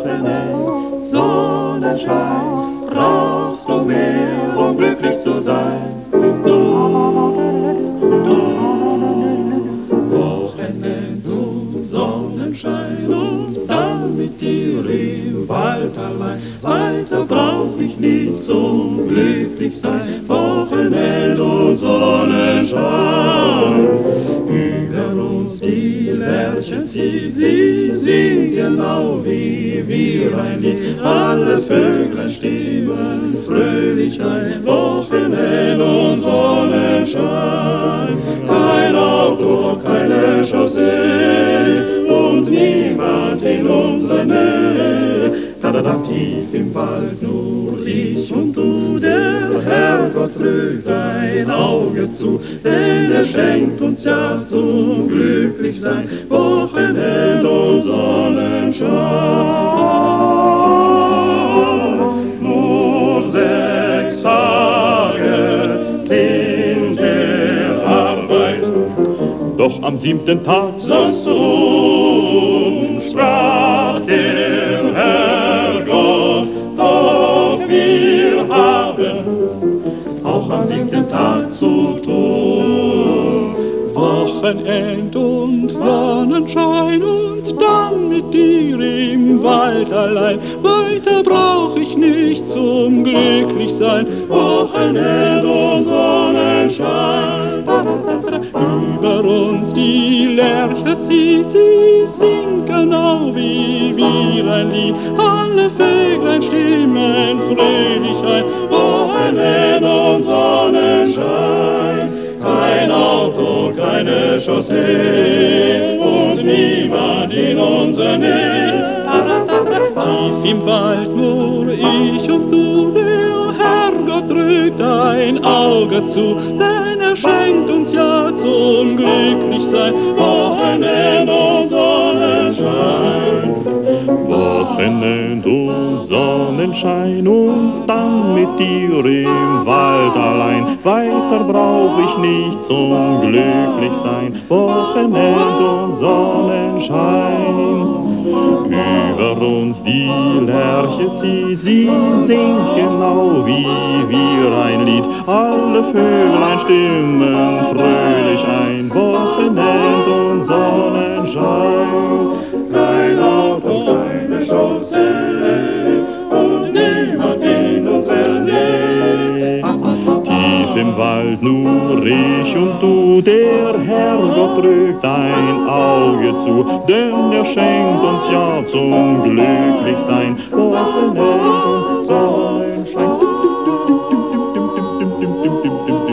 Wochenende, Sonnenschein, brauchst du mehr, um glücklich zu sein. Wochenende und Sonnenschein und dann mit dir im Wald allein. Weiter brauch ich nicht zum glücklich sein. Wochenende und Sonnenschein. Über uns die Lerchen zieht, sie singen genau wie wir ein Lied. Alle Vöglein stimmen fröhlich ein. Wochenende und Sonnenschein. Kein Auto, keine Chaussee und niemand in unserer Nähe. Da, tief im Wald nur ich und du, der Herrgott drückt ein Auge zu, denn er schenkt uns ja zum Glücklichsein Wochenende und Sonnenschein. Nur 6 Tage sind der Arbeit, doch am 7. Tag sollst du, sprach der Herrgott, doch wir haben auch am 7. Tag zu tun. Wochenend und Sonnenschein und dann mit dir im Wald allein. Weiter brauch ich nicht zum Glücklichsein. Wochenend und Sonnenschein. Über uns die Lerche zieht, sie singt genau wie wir ein Lied. Alle Vöglein stimmen fröhlich ein. Wochenende und Sonnenschein. Kein Auto, keine Chaussee und niemand in unserer Nähe. Tief im Wald nur ich und du, der Herrgott drückt ein Auge zu, denn er schenkt uns ja zum Glücklichsein Wochenende und Sonnenschein. Wochenende und Sonnenschein und dann mit dir im Wald allein. Weiter brauch ich nicht zum Glücklichsein. Wochenende und Sonnenschein. Über uns die Lerche zieht, sie singt genau wie wir ein Lied. Alle Vöglein stimmen fröhlich ein. Wochenende und Sonnenschein. Kein Auto, keine Chaussee und niemand in unserer Nähe. Tief im Wald nur ich und du, der Herrgott drückt ein Auge zu, denn er schenkt uns ja zum Glücklichsein Wochenende und Sonnenschein.